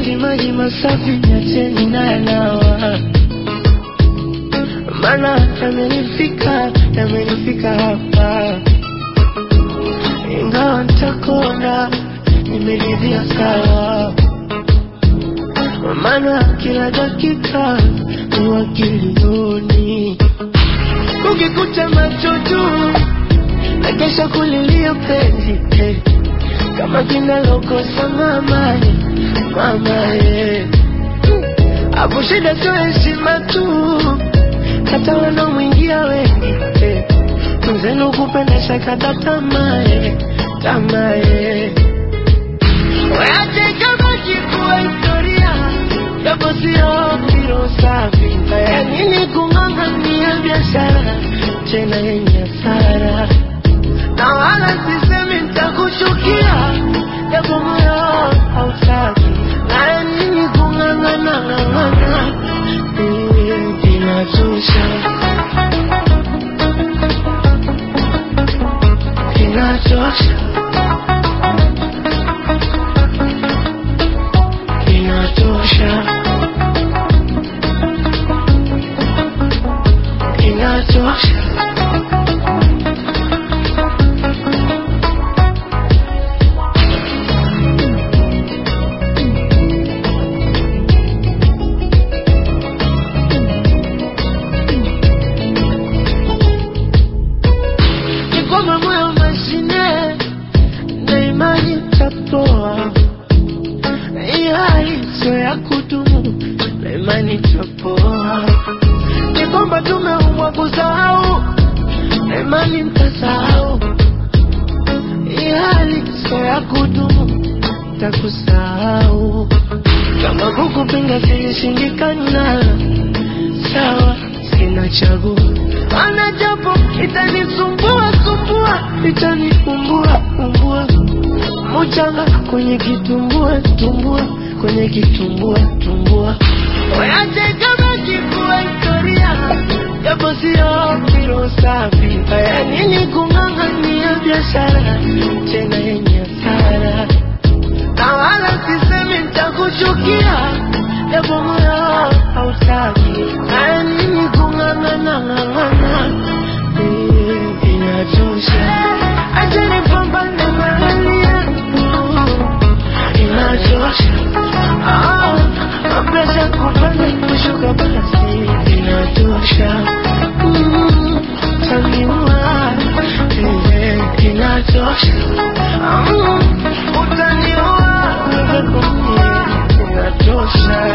mapenzi maji masafi niacheni nawa. Maana yamenifika hapa. Ingawa nitakona nimeridhia sawa. Maana kila dakika ni wakilioni. Ukikuta macho juu na kesho kulilia penzi kama kina lokosa mama hapo shida sio heshima tu, hata wanaoingia wengi mzenu kupendesha kata tamaa. Wache kama kikuwa historia japo sio kiro safi. Kaya nini kung'ang'ania biashara tena yenye hasara? Na wala sisemi nitakuchukia japo moyo hautaki. Kaya nini kung'ang'ana inachosha. Inachosha. Nikoma moyo mashine na imani tapoa. Sio ya kudumu na imani tapoa. Nikomba tumeumbwa kusahau na imani mtasahau. Sio ya kudumu takusahau. Kama kukupinga silishindikana, sawa sina chaguo. Ana japo itanisumbua itaniumbua. Mchanga kwenye kitumbua kwenye kitumbua. Wache kama kikuwa historia japo sio kiro safi. Kaya nini kung'ang'ania biashara tena yenye hasara? Na wala sisemi nitakuchukia japo moyo hautaki. Kaya nini kung'ang'ana inachosha. Acha nipambane mahali yangu inachosha. Presha kupanda kushuka basi inachosha. Utaniua inachosha. Utaniua inachosha.